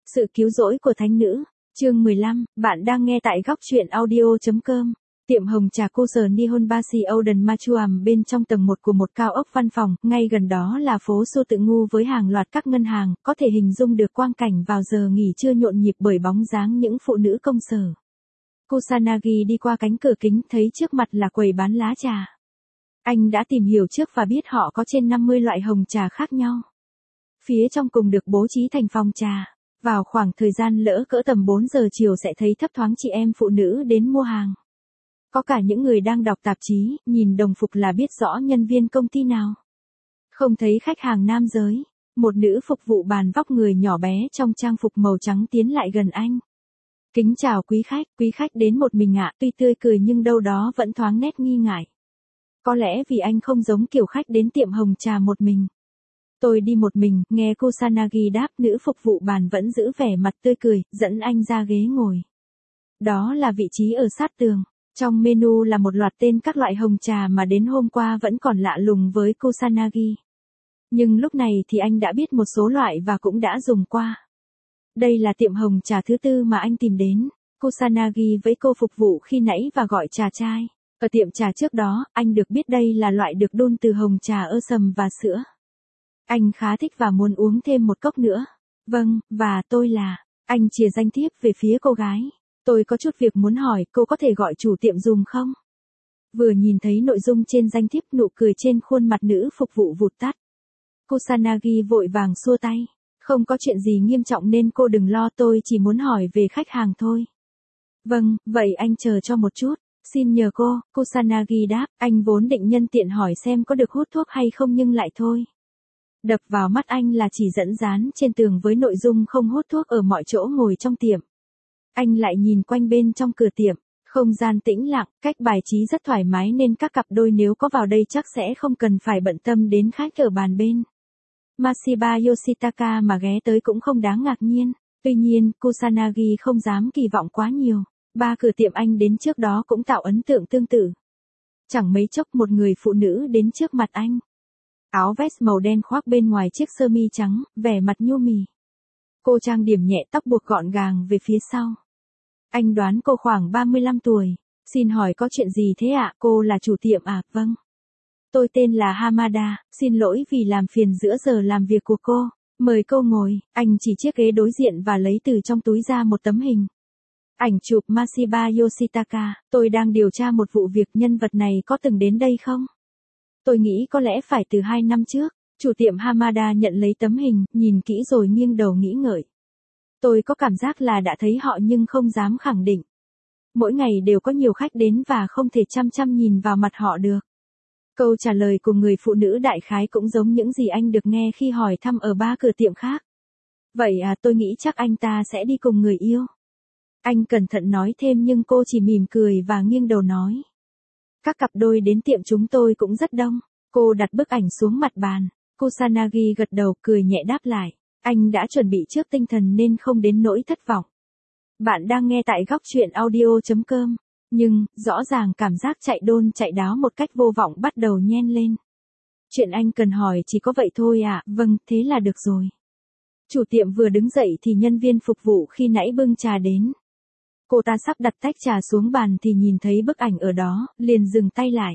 Sự cứu rỗi của thánh nữ, chương 15, bạn đang nghe tại góc truyện audio.com. Tiệm hồng trà cô sở Nihon Bashi Oden Machuam bên trong tầng 1 của một cao ốc văn phòng, ngay gần đó là phố Sô Tự Ngu với hàng loạt các ngân hàng, có thể hình dung được quang cảnh vào giờ nghỉ trưa nhộn nhịp bởi bóng dáng những phụ nữ công sở. Kusanagi đi qua cánh cửa kính thấy trước mặt là quầy bán lá trà. Anh đã tìm hiểu trước và biết họ có trên 50 loại hồng trà khác nhau. Phía trong cùng được bố trí thành phòng trà. Vào khoảng thời gian lỡ cỡ tầm 4 giờ chiều sẽ thấy thấp thoáng chị em phụ nữ đến mua hàng. Có cả những người đang đọc tạp chí, nhìn đồng phục là biết rõ nhân viên công ty nào. Không thấy khách hàng nam giới, một nữ phục vụ bàn vóc người nhỏ bé trong trang phục màu trắng tiến lại gần anh. Kính chào quý khách đến một mình ạ, tuy tươi cười nhưng đâu đó vẫn thoáng nét nghi ngại. Có lẽ vì anh không giống kiểu khách đến tiệm hồng trà một mình. Tôi đi một mình, nghe Kusanagi đáp, nữ phục vụ bàn vẫn giữ vẻ mặt tươi cười, dẫn anh ra ghế ngồi. Đó là vị trí ở sát tường. Trong menu là một loạt tên các loại hồng trà mà đến hôm qua vẫn còn lạ lùng với Kusanagi. Nhưng lúc này thì anh đã biết một số loại và cũng đã dùng qua. Đây là tiệm hồng trà thứ tư mà anh tìm đến. Kusanagi với cô phục vụ khi nãy và gọi trà chai. Ở tiệm trà trước đó, anh được biết đây là loại được đun từ hồng trà ơ sầm và sữa. Anh khá thích và muốn uống thêm một cốc nữa. Vâng, và tôi là... Anh chìa danh thiếp về phía cô gái. Tôi có chút việc muốn hỏi, cô có thể gọi chủ tiệm dùm không? Vừa nhìn thấy nội dung trên danh thiếp, nụ cười trên khuôn mặt nữ phục vụ vụt tắt. Kusanagi vội vàng xua tay. Không có chuyện gì nghiêm trọng nên cô đừng lo, tôi chỉ muốn hỏi về khách hàng thôi. Vâng, vậy anh chờ cho một chút. Xin nhờ cô, Kusanagi đáp, anh vốn định nhân tiện hỏi xem có được hút thuốc hay không nhưng lại thôi. Đập vào mắt anh là chỉ dẫn dán trên tường với nội dung không hút thuốc ở mọi chỗ ngồi trong tiệm. Anh lại nhìn quanh bên trong cửa tiệm, không gian tĩnh lặng, cách bài trí rất thoải mái nên các cặp đôi nếu có vào đây chắc sẽ không cần phải bận tâm đến khách ở bàn bên. Mashiba Yoshitaka mà ghé tới cũng không đáng ngạc nhiên. Tuy nhiên, Kusanagi không dám kỳ vọng quá nhiều. Ba cửa tiệm anh đến trước đó cũng tạo ấn tượng tương tự. Chẳng mấy chốc một người phụ nữ đến trước mặt anh. Áo vest màu đen khoác bên ngoài chiếc sơ mi trắng, vẻ mặt nhu mì. Cô trang điểm nhẹ, tóc buộc gọn gàng về phía sau. Anh đoán cô khoảng 35 tuổi. Xin hỏi có chuyện gì thế ạ? Cô là chủ tiệm à? Vâng. Tôi tên là Hamada, xin lỗi vì làm phiền giữa giờ làm việc của cô. Mời cô ngồi. Anh chỉ chiếc ghế đối diện và lấy từ trong túi ra một tấm hình. Ảnh chụp Mashiba Yoshitaka, tôi đang điều tra một vụ việc, nhân vật này có từng đến đây không? Tôi nghĩ có lẽ phải từ 2 năm trước. Chủ tiệm Hamada nhận lấy tấm hình, nhìn kỹ rồi nghiêng đầu nghĩ ngợi. Tôi có cảm giác là đã thấy họ nhưng không dám khẳng định. Mỗi ngày đều có nhiều khách đến và không thể chăm chăm nhìn vào mặt họ được. Câu trả lời của người phụ nữ đại khái cũng giống những gì anh được nghe khi hỏi thăm ở ba cửa tiệm khác. Vậy à, tôi nghĩ chắc anh ta sẽ đi cùng người yêu. Anh cẩn thận nói thêm nhưng cô chỉ mỉm cười và nghiêng đầu nói. Các cặp đôi đến tiệm chúng tôi cũng rất đông. Cô đặt bức ảnh xuống mặt bàn. Kusanagi gật đầu, cười nhẹ đáp lại. Anh đã chuẩn bị trước tinh thần nên không đến nỗi thất vọng. Bạn đang nghe tại góc truyện audio.com. Nhưng, rõ ràng cảm giác chạy đôn chạy đáo một cách vô vọng bắt đầu nhen lên. Chuyện anh cần hỏi chỉ có vậy thôi à? Vâng, thế là được rồi. Chủ tiệm vừa đứng dậy thì nhân viên phục vụ khi nãy bưng trà đến. Cô ta sắp đặt tách trà xuống bàn thì nhìn thấy bức ảnh ở đó, liền dừng tay lại.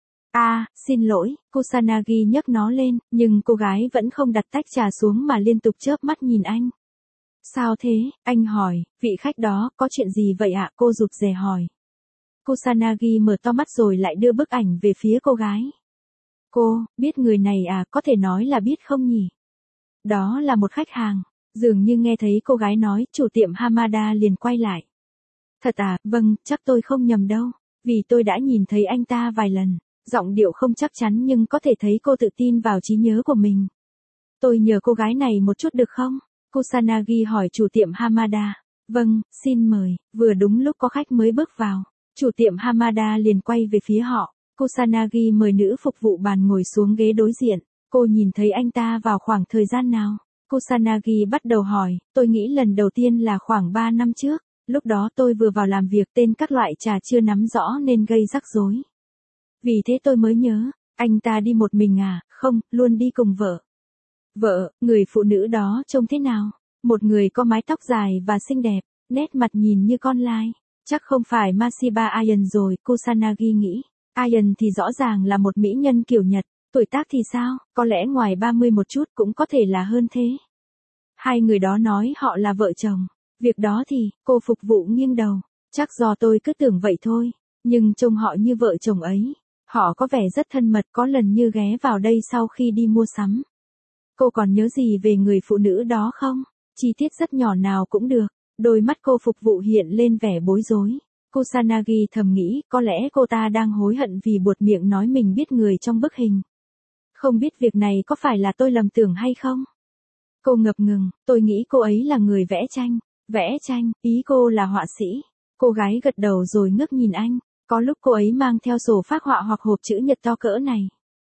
Xin lỗi, Kusanagi nhấc nó lên, nhưng cô gái vẫn không đặt tách trà xuống mà liên tục chớp mắt nhìn anh. Sao thế? Anh hỏi, vị khách đó, có chuyện gì vậy ạ? Cô rụt rè hỏi. Kusanagi mở to mắt rồi lại đưa bức ảnh về phía cô gái. Cô, biết người này à? Có thể nói là biết không nhỉ? Đó là một khách hàng. Dường như nghe thấy cô gái nói, chủ tiệm Hamada liền quay lại. Thật à? Vâng, chắc tôi không nhầm đâu. Vì tôi đã nhìn thấy anh ta vài lần. Giọng điệu không chắc chắn nhưng có thể thấy cô tự tin vào trí nhớ của mình. Tôi nhờ cô gái này một chút được không? Kusanagi hỏi chủ tiệm Hamada. Vâng, xin mời. Vừa đúng lúc có khách mới bước vào. Chủ tiệm Hamada liền quay về phía họ. Kusanagi mời nữ phục vụ bàn ngồi xuống ghế đối diện. Cô nhìn thấy anh ta vào khoảng thời gian nào? Kusanagi bắt đầu hỏi. Tôi nghĩ lần đầu tiên là khoảng 3 năm trước. Lúc đó tôi vừa vào làm việc, tên các loại trà chưa nắm rõ nên gây rắc rối. Vì thế tôi mới nhớ, anh ta đi một mình à? Không, luôn đi cùng vợ. Vợ, người phụ nữ đó trông thế nào? Một người có mái tóc dài và xinh đẹp, nét mặt nhìn như con lai. Chắc không phải Masiba Ayan rồi, Kusanagi nghĩ. Ayan thì rõ ràng là một mỹ nhân kiểu Nhật, tuổi tác thì sao, có lẽ ngoài 30 một chút cũng có thể là hơn thế. Hai người đó nói họ là vợ chồng. Việc đó thì, cô phục vụ nghiêng đầu. Chắc do tôi cứ tưởng vậy thôi. Nhưng trông họ như vợ chồng ấy. Họ có vẻ rất thân mật, có lần như ghé vào đây sau khi đi mua sắm. Cô còn nhớ gì về người phụ nữ đó không? Chi tiết rất nhỏ nào cũng được. Đôi mắt cô phục vụ hiện lên vẻ bối rối. Kusanagi thầm nghĩ có lẽ cô ta đang hối hận vì buột miệng nói mình biết người trong bức hình. Không biết việc này có phải là tôi lầm tưởng hay không? Cô ngập ngừng, tôi nghĩ cô ấy là người vẽ tranh. Vẽ tranh, ý cô là họa sĩ. Cô gái gật đầu rồi ngước nhìn anh. Có lúc cô ấy mang theo sổ phác họa hoặc hộp chữ nhật to cỡ này.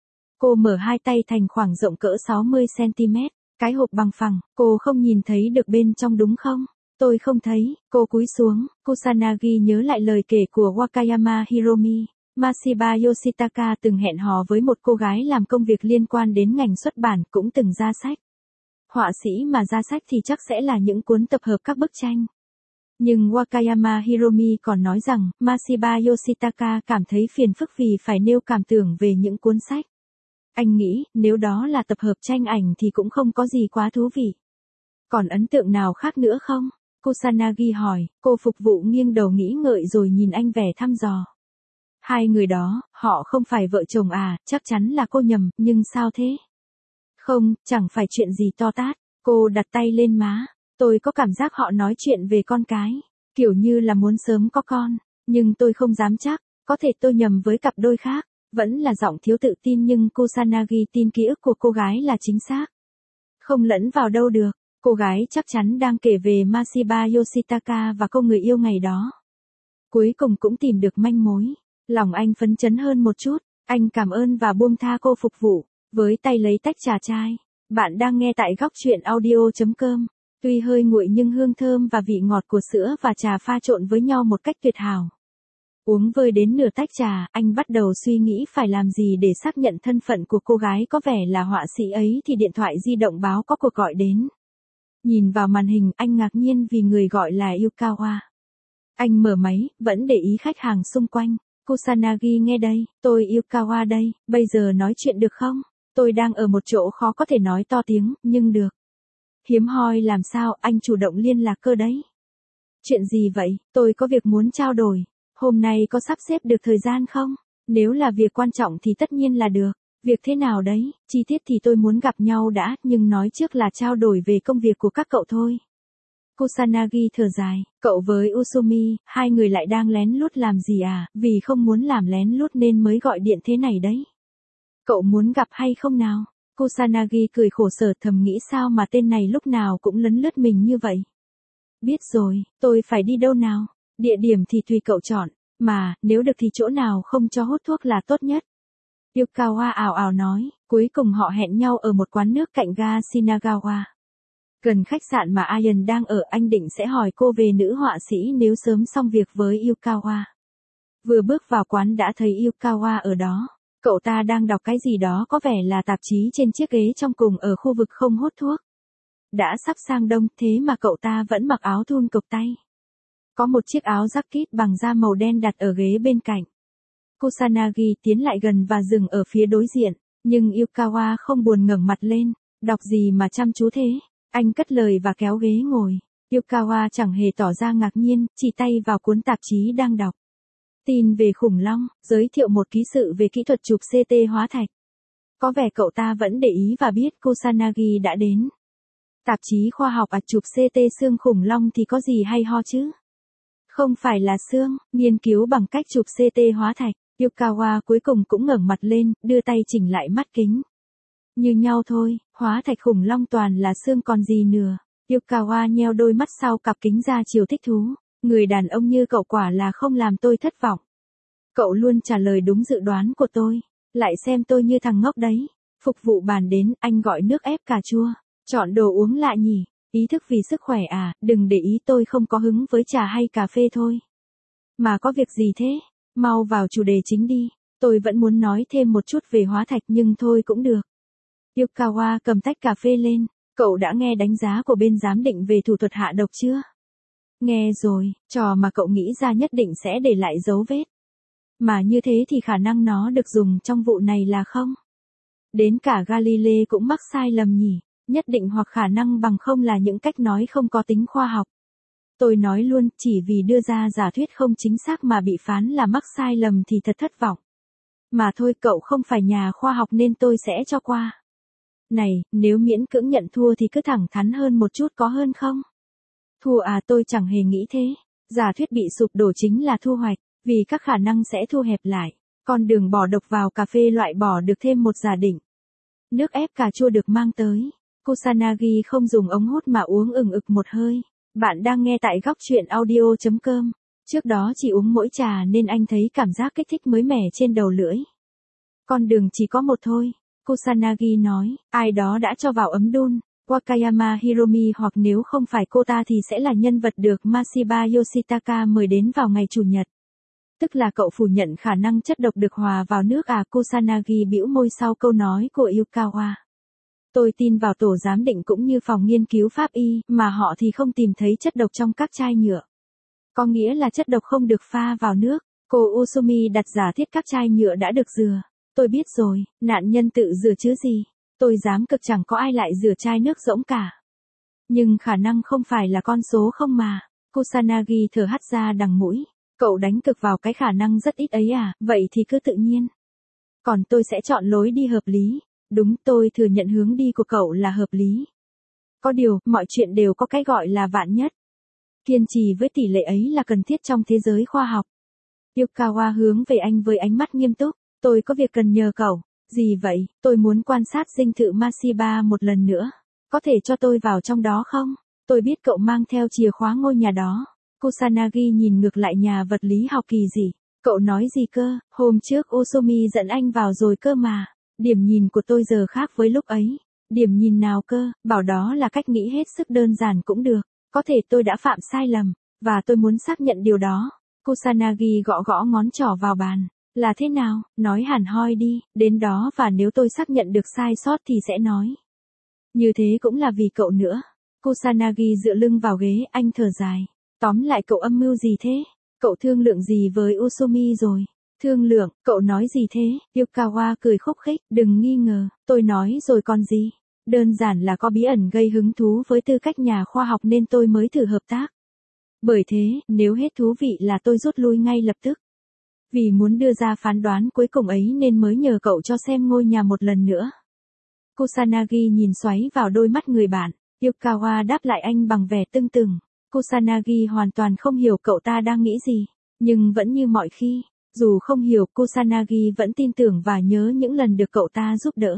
Cô mở hai tay thành khoảng rộng cỡ 60cm. Cái hộp bằng phẳng, cô không nhìn thấy được bên trong đúng không? Tôi không thấy, cô cúi xuống. Kusanagi nhớ lại lời kể của Wakayama Hiromi. Masiba Yoshitaka từng hẹn hò với một cô gái làm công việc liên quan đến ngành xuất bản, cũng từng ra sách. Họa sĩ mà ra sách thì chắc sẽ là những cuốn tập hợp các bức tranh. Nhưng Wakayama Hiromi còn nói rằng, Masiba Yoshitaka cảm thấy phiền phức vì phải nêu cảm tưởng về những cuốn sách. Anh nghĩ, nếu đó là tập hợp tranh ảnh thì cũng không có gì quá thú vị. Còn ấn tượng nào khác nữa không? Kusanagi hỏi, cô phục vụ nghiêng đầu nghĩ ngợi rồi nhìn anh vẻ thăm dò. Hai người đó, họ không phải vợ chồng à, chắc chắn là cô nhầm, nhưng sao thế? Không, chẳng phải chuyện gì to tát. Cô đặt tay lên má. Tôi có cảm giác họ nói chuyện về con cái. Kiểu như là muốn sớm có con. Nhưng tôi không dám chắc. Có thể tôi nhầm với cặp đôi khác. Vẫn là giọng thiếu tự tin nhưng Kusanagi tin ký ức của cô gái là chính xác. Không lẫn vào đâu được. Cô gái chắc chắn đang kể về Masiba Yoshitaka và cô người yêu ngày đó. Cuối cùng cũng tìm được manh mối. Lòng anh phấn chấn hơn một chút. Anh cảm ơn và buông tha cô phục vụ. Với tay lấy tách trà chai. Bạn đang nghe tại góc truyện audio.com. Tuy hơi nguội nhưng hương thơm và vị ngọt của sữa và trà pha trộn với nhau một cách tuyệt hảo. Uống vơi đến nửa tách trà, anh bắt đầu suy nghĩ phải làm gì để xác nhận thân phận của cô gái có vẻ là họa sĩ ấy thì điện thoại di động báo có cuộc gọi đến. Nhìn vào màn hình, anh ngạc nhiên vì người gọi là Yukawa. Anh mở máy, vẫn để ý khách hàng xung quanh. Kusanagi nghe đây, tôi Yukawa đây, bây giờ nói chuyện được không? Tôi đang ở một chỗ khó có thể nói to tiếng, nhưng được. Hiếm hoi làm sao, anh chủ động liên lạc cơ đấy. Chuyện gì vậy, tôi có việc muốn trao đổi. Hôm nay có sắp xếp được thời gian không? Nếu là việc quan trọng thì tất nhiên là được. Việc thế nào đấy, chi tiết thì tôi muốn gặp nhau đã, nhưng nói trước là trao đổi về công việc của các cậu thôi. Kusanagi thở dài, cậu với Usumi, hai người lại đang lén lút làm gì à, vì không muốn làm lén lút nên mới gọi điện thế này đấy. Cậu muốn gặp hay không nào? Kusanagi cười khổ sở thầm nghĩ sao mà tên này lúc nào cũng lấn lướt mình như vậy. Biết rồi, tôi phải đi đâu nào? Địa điểm thì tùy cậu chọn, mà, nếu được thì chỗ nào không cho hút thuốc là tốt nhất. Yukawa ảo ảo nói, cuối cùng họ hẹn nhau ở một quán nước cạnh ga Shinagawa. Gần khách sạn mà Ayan đang ở, anh định sẽ hỏi cô về nữ họa sĩ nếu sớm xong việc với Yukawa. Vừa bước vào quán đã thấy Yukawa ở đó. Cậu ta đang đọc cái gì đó có vẻ là tạp chí trên chiếc ghế trong cùng ở khu vực không hút thuốc. Đã sắp sang đông thế mà cậu ta vẫn mặc áo thun cộc tay. Có một chiếc áo jacket bằng da màu đen đặt ở ghế bên cạnh. Kusanagi tiến lại gần và dừng ở phía đối diện, nhưng Yukawa không buồn ngẩng mặt lên, đọc gì mà chăm chú thế. Anh cất lời và kéo ghế ngồi. Yukawa chẳng hề tỏ ra ngạc nhiên, chỉ tay vào cuốn tạp chí đang đọc. Tin về khủng long, giới thiệu một ký sự về kỹ thuật chụp CT hóa thạch. Có vẻ cậu ta vẫn để ý và biết Kusanagi đã đến. Tạp chí khoa học chụp CT xương khủng long thì có gì hay ho chứ? Không phải là xương, nghiên cứu bằng cách chụp CT hóa thạch. Yukawa cuối cùng cũng ngẩng mặt lên, đưa tay chỉnh lại mắt kính. Như nhau thôi, hóa thạch khủng long toàn là xương còn gì nữa. Yukawa nheo đôi mắt sau cặp kính ra chiều thích thú. Người đàn ông như cậu quả là không làm tôi thất vọng. Cậu luôn trả lời đúng dự đoán của tôi. Lại xem tôi như thằng ngốc đấy. Phục vụ bàn đến, anh gọi nước ép cà chua. Chọn đồ uống lạ nhỉ. Ý thức vì sức khỏe à, đừng để ý tôi không có hứng với trà hay cà phê thôi. Mà có việc gì thế? Mau vào chủ đề chính đi. Tôi vẫn muốn nói thêm một chút về hóa thạch nhưng thôi cũng được. Yukawa cầm tách cà phê lên. Cậu đã nghe đánh giá của bên giám định về thủ thuật hạ độc chưa? Nghe rồi, trò mà cậu nghĩ ra nhất định sẽ để lại dấu vết. Mà như thế thì khả năng nó được dùng trong vụ này là không? Đến cả Galilei cũng mắc sai lầm nhỉ, nhất định hoặc khả năng bằng không là những cách nói không có tính khoa học. Tôi nói luôn, chỉ vì đưa ra giả thuyết không chính xác mà bị phán là mắc sai lầm thì thật thất vọng. Mà thôi, cậu không phải nhà khoa học nên tôi sẽ cho qua. Này, nếu miễn cưỡng nhận thua thì cứ thẳng thắn hơn một chút có hơn không? Thua à, tôi chẳng hề nghĩ thế. Giả thuyết bị sụp đổ chính là thu hoạch, vì các khả năng sẽ thu hẹp lại. Con đường bỏ độc vào cà phê loại bỏ được thêm một giả định. Nước ép cà chua được mang tới. Kusanagi không dùng ống hút mà uống ừng ực một hơi. Bạn đang nghe tại góc truyện audio.com. Trước đó chỉ uống mỗi trà nên anh thấy cảm giác kích thích mới mẻ trên đầu lưỡi. Con đường chỉ có một thôi. Kusanagi nói, ai đó đã cho vào ấm đun. Wakayama Hiromi hoặc nếu không phải cô ta thì sẽ là nhân vật được Mashiba Yoshitaka mời đến vào ngày Chủ nhật. Tức là cậu phủ nhận khả năng chất độc được hòa vào nước à? Kusanagi bĩu môi sau câu nói của Yukawa. Tôi tin vào tổ giám định cũng như phòng nghiên cứu pháp y, mà họ thì không tìm thấy chất độc trong các chai nhựa. Có nghĩa là chất độc không được pha vào nước. Cô Usumi đặt giả thiết các chai nhựa đã được rửa. Tôi biết rồi, nạn nhân tự rửa chứ gì. Tôi dám cực chẳng có ai lại rửa chai nước rỗng cả. Nhưng khả năng không phải là con số không mà. Kusanagi thở hắt ra đằng mũi. Cậu đánh cực vào cái khả năng rất ít ấy à, vậy thì cứ tự nhiên. Còn tôi sẽ chọn lối đi hợp lý. Đúng, tôi thừa nhận hướng đi của cậu là hợp lý. Có điều, mọi chuyện đều có cái gọi là vạn nhất. Kiên trì với tỷ lệ ấy là cần thiết trong thế giới khoa học. Yukawa hướng về anh với ánh mắt nghiêm túc. Tôi có việc cần nhờ cậu. Gì vậy? Tôi muốn quan sát dinh thự Mashiba một lần nữa. Có thể cho tôi vào trong đó không? Tôi biết cậu mang theo chìa khóa ngôi nhà đó. Kusanagi nhìn ngược lại nhà vật lý học kỳ gì? Cậu nói gì cơ? Hôm trước Usumi dẫn anh vào rồi cơ mà. Điểm nhìn của tôi giờ khác với lúc ấy. Điểm nhìn nào cơ? Bảo đó là cách nghĩ hết sức đơn giản cũng được. Có thể tôi đã phạm sai lầm, và tôi muốn xác nhận điều đó. Kusanagi gõ gõ ngón trỏ vào bàn. Là thế nào? Nói hẳn hoi đi, đến đó và nếu tôi xác nhận được sai sót thì sẽ nói. Như thế cũng là vì cậu nữa. Kusanagi dựa lưng vào ghế, anh thở dài. Tóm lại cậu âm mưu gì thế? Cậu thương lượng gì với Usumi rồi? Thương lượng, cậu nói gì thế? Yukawa cười khúc khích, đừng nghi ngờ, tôi nói rồi còn gì? Đơn giản là có bí ẩn gây hứng thú với tư cách nhà khoa học nên tôi mới thử hợp tác. Bởi thế, nếu hết thú vị là tôi rút lui ngay lập tức. Vì muốn đưa ra phán đoán cuối cùng ấy nên mới nhờ cậu cho xem ngôi nhà một lần nữa. Kusanagi nhìn xoáy vào đôi mắt người bạn. Yukawa đáp lại anh bằng vẻ tưng tửng. Kusanagi hoàn toàn không hiểu cậu ta đang nghĩ gì. Nhưng vẫn như mọi khi, dù không hiểu, Kusanagi vẫn tin tưởng và nhớ những lần được cậu ta giúp đỡ.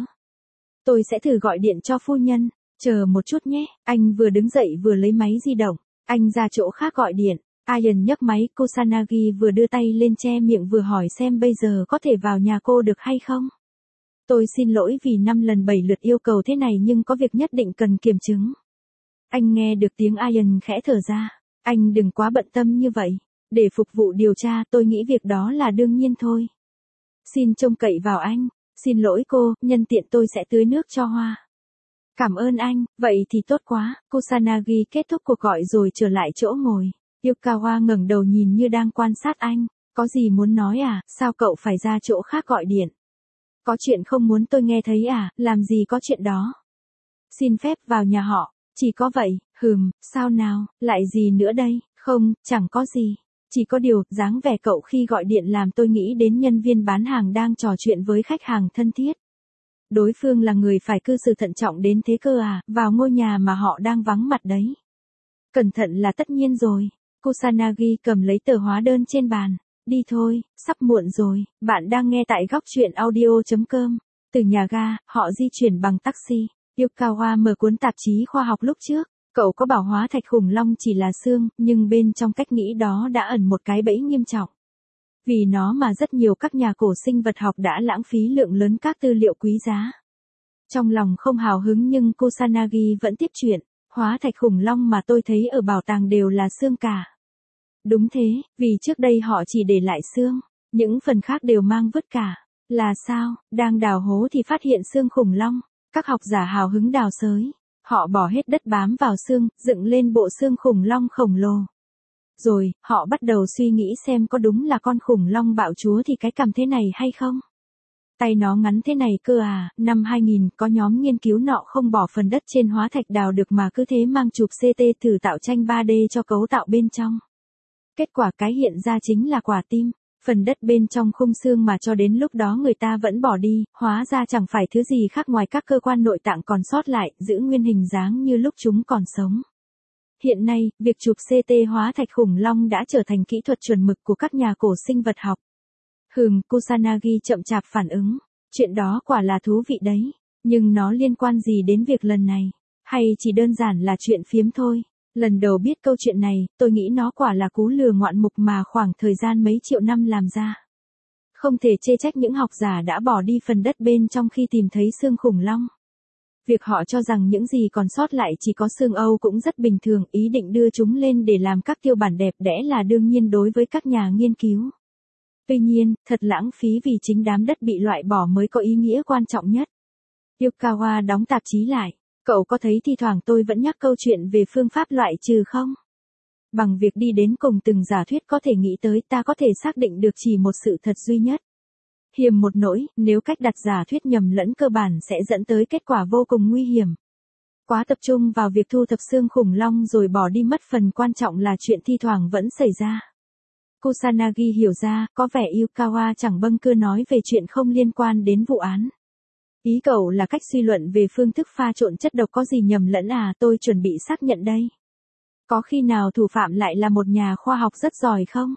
Tôi sẽ thử gọi điện cho phu nhân. Chờ một chút nhé. Anh vừa đứng dậy vừa lấy máy di động. Anh ra chỗ khác gọi điện. Ian nhấc máy. Kusanagi vừa đưa tay lên che miệng vừa hỏi xem bây giờ có thể vào nhà cô được hay không. Tôi xin lỗi vì 5 lần 7 lượt yêu cầu thế này nhưng có việc nhất định cần kiểm chứng. Anh nghe được tiếng Ian khẽ thở ra. Anh đừng quá bận tâm như vậy. Để phục vụ điều tra tôi nghĩ việc đó là đương nhiên thôi. Xin trông cậy vào anh. Xin lỗi cô, nhân tiện tôi sẽ tưới nước cho hoa. Cảm ơn anh, vậy thì tốt quá. Kusanagi kết thúc cuộc gọi rồi trở lại chỗ ngồi. Yukawa ngẩng đầu nhìn như đang quan sát anh. Có gì muốn nói à, sao cậu phải ra chỗ khác gọi điện? Có chuyện không muốn tôi nghe thấy à, làm gì có chuyện đó. Xin phép vào nhà họ, chỉ có vậy, sao nào, lại gì nữa đây, không, chẳng có gì. Chỉ có điều, dáng vẻ cậu khi gọi điện làm tôi nghĩ đến nhân viên bán hàng đang trò chuyện với khách hàng thân thiết. Đối phương là người phải cư xử thận trọng đến thế cơ à, vào ngôi nhà mà họ đang vắng mặt đấy. Cẩn thận là tất nhiên rồi. Kusanagi cầm lấy tờ hóa đơn trên bàn. Đi thôi, sắp muộn rồi. Bạn đang nghe tại góc truyện audio.com. Từ nhà ga, họ di chuyển bằng taxi. Yukawa mở cuốn tạp chí khoa học lúc trước. Cậu có bảo hóa thạch khủng long chỉ là xương, nhưng bên trong cách nghĩ đó đã ẩn một cái bẫy nghiêm trọng. Vì nó mà rất nhiều các nhà cổ sinh vật học đã lãng phí lượng lớn các tư liệu quý giá. Trong lòng không hào hứng nhưng Kusanagi vẫn tiếp chuyện. Hóa thạch khủng long mà tôi thấy ở bảo tàng đều là xương cả. Đúng thế, vì trước đây họ chỉ để lại xương, những phần khác đều mang vứt cả. Là sao, đang đào hố thì phát hiện xương khủng long. Các học giả hào hứng đào xới. Họ bỏ hết đất bám vào xương, dựng lên bộ xương khủng long khổng lồ. Rồi, họ bắt đầu suy nghĩ xem có đúng là con khủng long bạo chúa thì cái cằm thế này hay không? Tay nó ngắn thế này cơ à, năm 2000 có nhóm nghiên cứu nọ không bỏ phần đất trên hóa thạch đào được mà cứ thế mang chụp CT thử tạo tranh 3D cho cấu tạo bên trong. Kết quả cái hiện ra chính là quả tim, phần đất bên trong khung xương mà cho đến lúc đó người ta vẫn bỏ đi, hóa ra chẳng phải thứ gì khác ngoài các cơ quan nội tạng còn sót lại, giữ nguyên hình dáng như lúc chúng còn sống. Hiện nay, việc chụp CT hóa thạch khủng long đã trở thành kỹ thuật chuẩn mực của các nhà cổ sinh vật học. Kusanagi chậm chạp phản ứng. Chuyện đó quả là thú vị đấy. Nhưng nó liên quan gì đến việc lần này? Hay chỉ đơn giản là chuyện phiếm thôi? Lần đầu biết câu chuyện này, tôi nghĩ nó quả là cú lừa ngoạn mục mà khoảng thời gian mấy triệu năm làm ra. Không thể chê trách những học giả đã bỏ đi phần đất bên trong khi tìm thấy xương khủng long. Việc họ cho rằng những gì còn sót lại chỉ có xương Âu cũng rất bình thường, ý định đưa chúng lên để làm các tiêu bản đẹp đẽ là đương nhiên đối với các nhà nghiên cứu. Tuy nhiên, thật lãng phí vì chính đám đất bị loại bỏ mới có ý nghĩa quan trọng nhất. Yukawa đóng tạp chí lại. Cậu có thấy thi thoảng tôi vẫn nhắc câu chuyện về phương pháp loại trừ không? Bằng việc đi đến cùng từng giả thuyết có thể nghĩ tới ta có thể xác định được chỉ một sự thật duy nhất. Hiềm một nỗi, nếu cách đặt giả thuyết nhầm lẫn cơ bản sẽ dẫn tới kết quả vô cùng nguy hiểm. Quá tập trung vào việc thu thập xương khủng long rồi bỏ đi mất phần quan trọng là chuyện thi thoảng vẫn xảy ra. Kusanagi hiểu ra, có vẻ Yukawa chẳng bâng cơ nói về chuyện không liên quan đến vụ án. Ý cậu là cách suy luận về phương thức pha trộn chất độc có gì nhầm lẫn à, tôi chuẩn bị xác nhận đây. Có khi nào thủ phạm lại là một nhà khoa học rất giỏi không?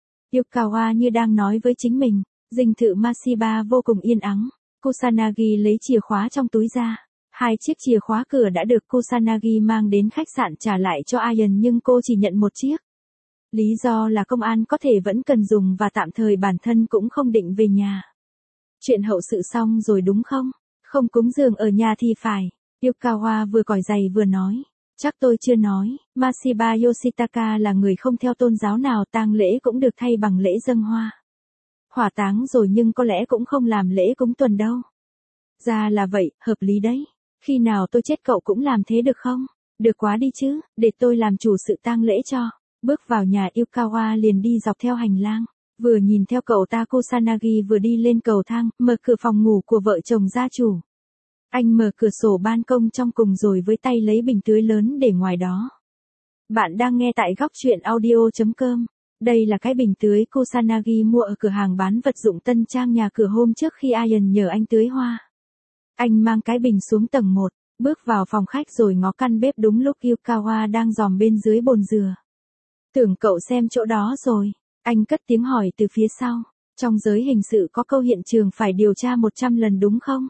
Yukawa như đang nói với chính mình. Dinh thự Mashiba vô cùng yên ắng. Kusanagi lấy chìa khóa trong túi ra. 2 chiếc chìa khóa cửa đã được Kusanagi mang đến khách sạn trả lại cho Ayan nhưng cô chỉ nhận một chiếc. Lý do là công an có thể vẫn cần dùng và tạm thời bản thân cũng không định về nhà. Chuyện hậu sự xong rồi đúng không? Không cúng dường ở nhà thì phải. Yukawa vừa còi giày vừa nói. Chắc tôi chưa nói, Mashiba Yoshitaka là người không theo tôn giáo nào, tang lễ cũng được thay bằng lễ dâng hoa. Hỏa táng rồi nhưng có lẽ cũng không làm lễ cúng tuần đâu. Ra là vậy, hợp lý đấy. Khi nào tôi chết cậu cũng làm thế được không? Được quá đi chứ, để tôi làm chủ sự tang lễ cho. Bước vào nhà Yukawa liền đi dọc theo hành lang. Vừa nhìn theo cậu ta Kusanagi vừa đi lên cầu thang, mở cửa phòng ngủ của vợ chồng gia chủ. Anh mở cửa sổ ban công trong cùng rồi với tay lấy bình tưới lớn để ngoài đó. Bạn đang nghe tại góc chuyện audio.com. Đây là cái bình tưới Kusanagi mua ở cửa hàng bán vật dụng tân trang nhà cửa hôm trước khi Ayan nhờ anh tưới hoa. Anh mang cái bình xuống tầng 1, bước vào phòng khách rồi ngó căn bếp đúng lúc Yukawa đang dòm bên dưới bồn dừa. Tưởng cậu xem chỗ đó rồi. Anh cất tiếng hỏi từ phía sau. Trong giới hình sự có câu hiện trường phải điều tra 100 lần đúng không?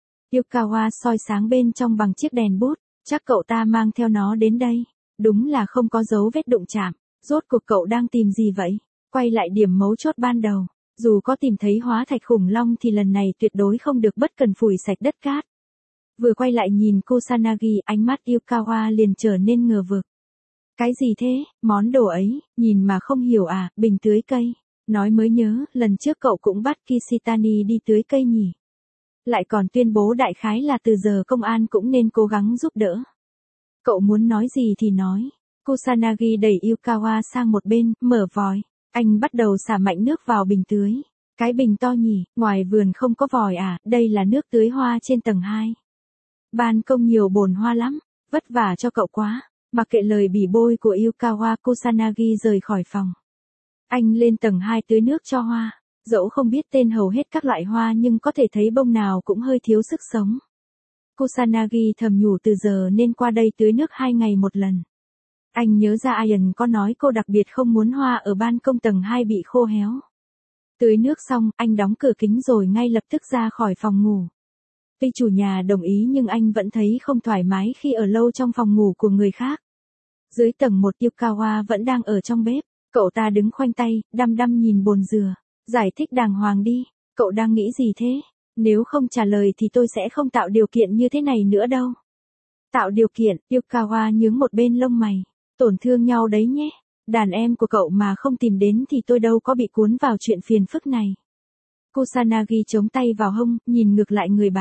Yukawa soi sáng bên trong bằng chiếc đèn bút. Chắc cậu ta mang theo nó đến đây. Đúng là không có dấu vết đụng chạm. Rốt cuộc cậu đang tìm gì vậy? Quay lại điểm mấu chốt ban đầu. Dù có tìm thấy hóa thạch khủng long thì lần này tuyệt đối không được bất cần phủi sạch đất cát. Vừa quay lại nhìn Kusanagi, ánh mắt Yukawa liền trở nên ngờ vực. Cái gì thế, món đồ ấy, nhìn mà không hiểu à, bình tưới cây. Nói mới nhớ, lần trước cậu cũng bắt Kishitani đi tưới cây nhỉ. Lại còn tuyên bố đại khái là từ giờ công an cũng nên cố gắng giúp đỡ. Cậu muốn nói gì thì nói. Kusanagi đẩy Yukawa sang một bên, mở vòi. Anh bắt đầu xả mạnh nước vào bình tưới. Cái bình to nhỉ, ngoài vườn không có vòi à, đây là nước tưới hoa trên tầng 2. Ban công nhiều bồn hoa lắm, vất vả cho cậu quá. Mặc kệ lời bỉ bôi của Yukawa, Kusanagi rời khỏi phòng. Anh lên tầng 2 tưới nước cho hoa. Dẫu không biết tên hầu hết các loại hoa nhưng có thể thấy bông nào cũng hơi thiếu sức sống. Kusanagi thầm nhủ từ giờ nên qua đây tưới nước 2 ngày một lần. Anh nhớ ra Ayan có nói cô đặc biệt không muốn hoa ở ban công tầng 2 bị khô héo. Tưới nước xong, anh đóng cửa kính rồi ngay lập tức ra khỏi phòng ngủ. Tuy chủ nhà đồng ý nhưng anh vẫn thấy không thoải mái khi ở lâu trong phòng ngủ của người khác. Dưới tầng 1 Yukawa vẫn đang ở trong bếp. Cậu ta đứng khoanh tay, đăm đăm nhìn bồn dừa. Giải thích đàng hoàng đi, cậu đang nghĩ gì thế? Nếu không trả lời thì tôi sẽ không tạo điều kiện như thế này nữa đâu. Tạo điều kiện, Yukawa nhướng một bên lông mày. Tổn thương nhau đấy nhé. Đàn em của cậu mà không tìm đến thì tôi đâu có bị cuốn vào chuyện phiền phức này. Kusanagi chống tay vào hông, nhìn ngược lại người bạn.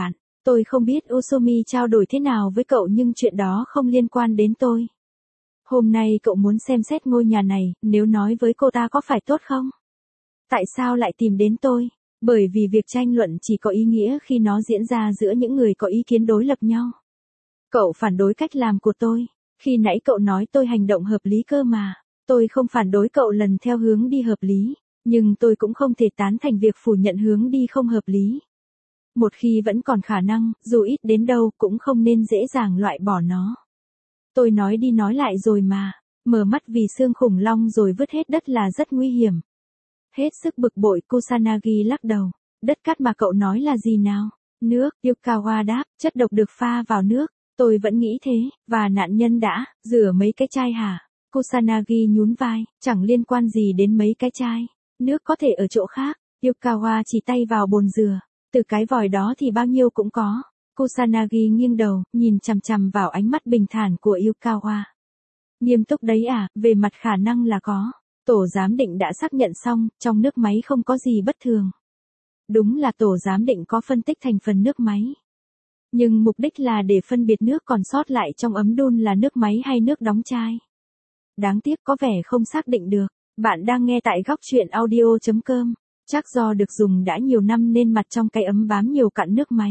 Tôi không biết Usumi trao đổi thế nào với cậu nhưng chuyện đó không liên quan đến tôi. Hôm nay cậu muốn xem xét ngôi nhà này, nếu nói với cô ta có phải tốt không? Tại sao lại tìm đến tôi? Bởi vì việc tranh luận chỉ có ý nghĩa khi nó diễn ra giữa những người có ý kiến đối lập nhau. Cậu phản đối cách làm của tôi. Khi nãy cậu nói tôi hành động hợp lý cơ mà. Tôi không phản đối cậu lần theo hướng đi hợp lý, nhưng tôi cũng không thể tán thành việc phủ nhận hướng đi không hợp lý. Một khi vẫn còn khả năng, dù ít đến đâu cũng không nên dễ dàng loại bỏ nó. Tôi nói đi nói lại rồi mà, mở mắt vì xương khủng long rồi vứt hết đất là rất nguy hiểm. Hết sức bực bội Kusanagi lắc đầu. Đất cát mà cậu nói là gì nào? Nước, Yukawa đáp, chất độc được pha vào nước. Tôi vẫn nghĩ thế, và nạn nhân đã rửa mấy cái chai hả? Kusanagi nhún vai, chẳng liên quan gì đến mấy cái chai. Nước có thể ở chỗ khác. Yukawa chỉ tay vào bồn rửa. Từ cái vòi đó thì bao nhiêu cũng có. Kusanagi nghiêng đầu, nhìn chằm chằm vào ánh mắt bình thản của Yukawa. Nghiêm túc đấy à, về mặt khả năng là có. Tổ giám định đã xác nhận xong, trong nước máy không có gì bất thường. Đúng là tổ giám định có phân tích thành phần nước máy. Nhưng mục đích là để phân biệt nước còn sót lại trong ấm đun là nước máy hay nước đóng chai. Đáng tiếc có vẻ không xác định được. Bạn đang nghe tại góc truyện audio.com. Chắc do được dùng đã nhiều năm nên mặt trong cái ấm bám nhiều cặn nước máy.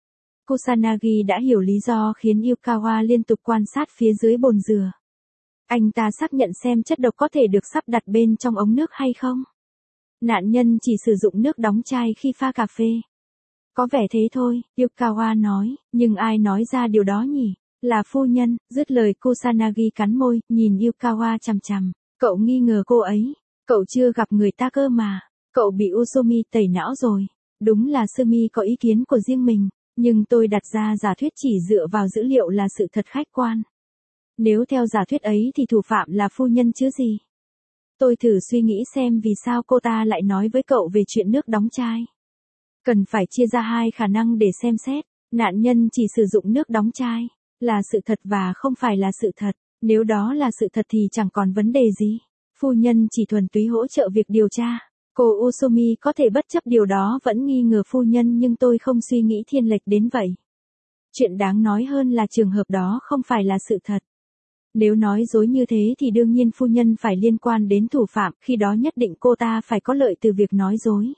Kusanagi đã hiểu lý do khiến Yukawa liên tục quan sát phía dưới bồn rửa. Anh ta xác nhận xem chất độc có thể được sắp đặt bên trong ống nước hay không. Nạn nhân chỉ sử dụng nước đóng chai khi pha cà phê. Có vẻ thế thôi, Yukawa nói, nhưng ai nói ra điều đó nhỉ? Là phu nhân, dứt lời Kusanagi cắn môi, nhìn Yukawa chằm chằm. Cậu nghi ngờ cô ấy. Cậu chưa gặp người ta cơ mà. Cậu bị Usumi tẩy não rồi. Đúng là Sumi có ý kiến của riêng mình, nhưng tôi đặt ra giả thuyết chỉ dựa vào dữ liệu là sự thật khách quan. Nếu theo giả thuyết ấy thì thủ phạm là phu nhân chứ gì. Tôi thử suy nghĩ xem vì sao cô ta lại nói với cậu về chuyện nước đóng chai. Cần phải chia ra hai khả năng để xem xét. Nạn nhân chỉ sử dụng nước đóng chai, là sự thật và không phải là sự thật. Nếu đó là sự thật thì chẳng còn vấn đề gì. Phu nhân chỉ thuần túy hỗ trợ việc điều tra. Cô Usumi có thể bất chấp điều đó vẫn nghi ngờ phu nhân nhưng tôi không suy nghĩ thiên lệch đến vậy. Chuyện đáng nói hơn là trường hợp đó không phải là sự thật. Nếu nói dối như thế thì đương nhiên phu nhân phải liên quan đến thủ phạm, khi đó nhất định cô ta phải có lợi từ việc nói dối.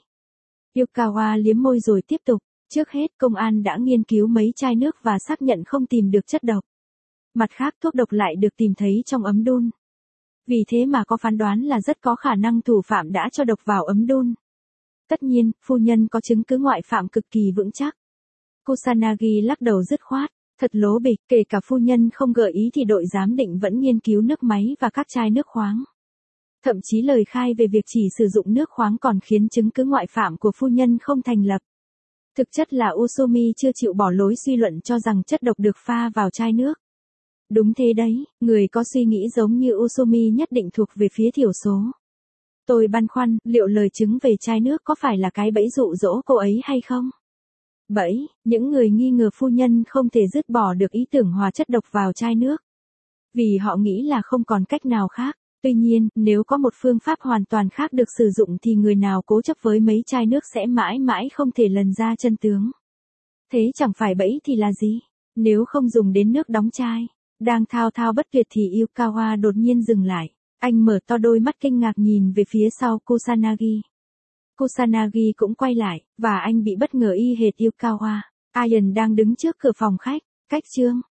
Yukawa liếm môi rồi tiếp tục. Trước hết công an đã nghiên cứu mấy chai nước và xác nhận không tìm được chất độc. Mặt khác thuốc độc lại được tìm thấy trong ấm đun. Vì thế mà có phán đoán là rất có khả năng thủ phạm đã cho độc vào ấm đun. Tất nhiên, phu nhân có chứng cứ ngoại phạm cực kỳ vững chắc. Kusanagi lắc đầu dứt khoát. Thật lố bịch, kể cả phu nhân không gợi ý thì đội giám định vẫn nghiên cứu nước máy và các chai nước khoáng. Thậm chí lời khai về việc chỉ sử dụng nước khoáng còn khiến chứng cứ ngoại phạm của phu nhân không thành lập. Thực chất là Usumi chưa chịu bỏ lối suy luận cho rằng chất độc được pha vào chai nước. Đúng thế đấy, người có suy nghĩ giống như Usumi nhất định thuộc về phía thiểu số. Tôi băn khoăn, liệu lời chứng về chai nước có phải là cái bẫy dụ dỗ cô ấy hay không? Bẫy, những người nghi ngờ phu nhân không thể dứt bỏ được ý tưởng hòa chất độc vào chai nước. Vì họ nghĩ là không còn cách nào khác. Tuy nhiên, nếu có một phương pháp hoàn toàn khác được sử dụng thì người nào cố chấp với mấy chai nước sẽ mãi mãi không thể lần ra chân tướng. Thế chẳng phải bẫy thì là gì? Nếu không dùng đến nước đóng chai. Đang thao thao bất tuyệt thì Yukawa đột nhiên dừng lại. Anh mở to đôi mắt kinh ngạc nhìn về phía sau Kusanagi. Kusanagi cũng quay lại, và anh bị bất ngờ y hệt Yukawa. Ian đang đứng trước cửa phòng khách. Cách chương